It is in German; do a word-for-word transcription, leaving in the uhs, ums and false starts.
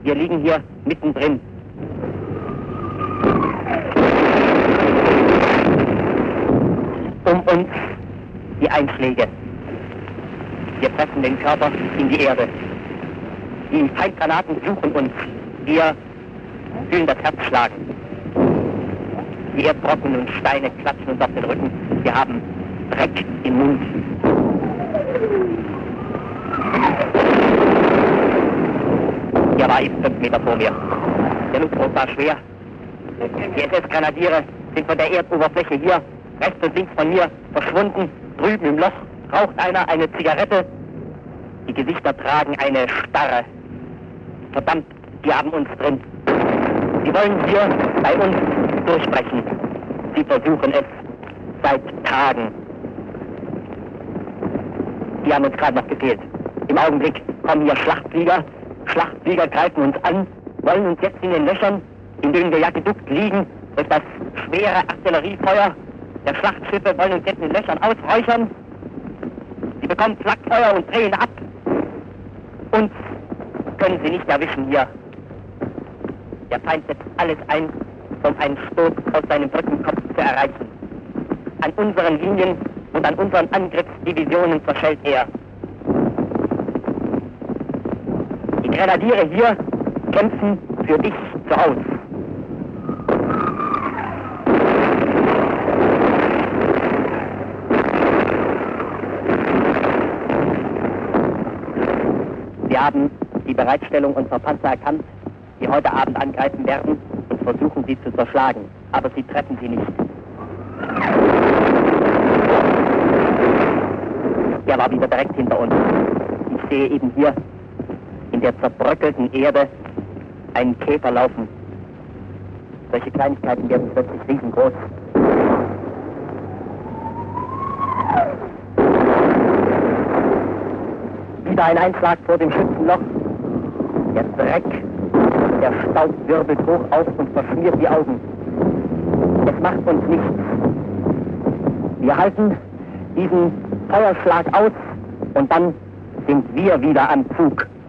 Wir liegen hier mittendrin. Um uns die Einschläge. Wir pressen den Körper in die Erde. Die Feindgranaten suchen uns. Wir fühlen das Herz schlagen. Die Erdbrocken und Steine klatschen uns auf den Rücken. Wir haben Dreck im Mund. Er war eben fünf Meter vor mir. Der Luftdruck war schwer. Die S S-Grenadiere sind von der Erdoberfläche hier, rechts und links von mir, verschwunden. Drüben im Loch raucht einer eine Zigarette. Die Gesichter tragen eine Starre. Verdammt, die haben uns drin. Sie wollen hier bei uns durchbrechen. Sie versuchen es seit Tagen. Die haben uns gerade noch gefehlt. Im Augenblick kommen hier Schlachtflieger. Schlachtflieger greifen uns an, wollen uns jetzt in den Löchern, in denen wir ja geduckt liegen, durch das schwere Artilleriefeuer der Schlachtschiffe, wollen uns jetzt in den Löchern ausräuchern. Sie bekommen Flakfeuer und drehen ab. Uns können sie nicht erwischen hier. Der Feind setzt alles ein, um einen Stoß aus seinem Brückenkopf zu erreichen. An unseren Linien und an unseren Angriffsdivisionen zerschellt er. Die Grenadiere hier kämpfen für dich zu Hause. Wir haben die Bereitstellung unserer Panzer erkannt, die heute Abend angreifen werden und versuchen, sie zu zerschlagen. Aber sie treffen sie nicht. Er war wieder direkt hinter uns. Ich sehe eben hier in der zerbröckelten Erde einen Käfer laufen. Solche Kleinigkeiten werden plötzlich riesengroß. Wieder ein Einschlag vor dem Schützenloch. Der Dreck, der Staub wirbelt hoch auf und verschmiert die Augen. Es macht uns nichts. Wir halten diesen Feuerschlag aus und dann sind wir wieder am Zug.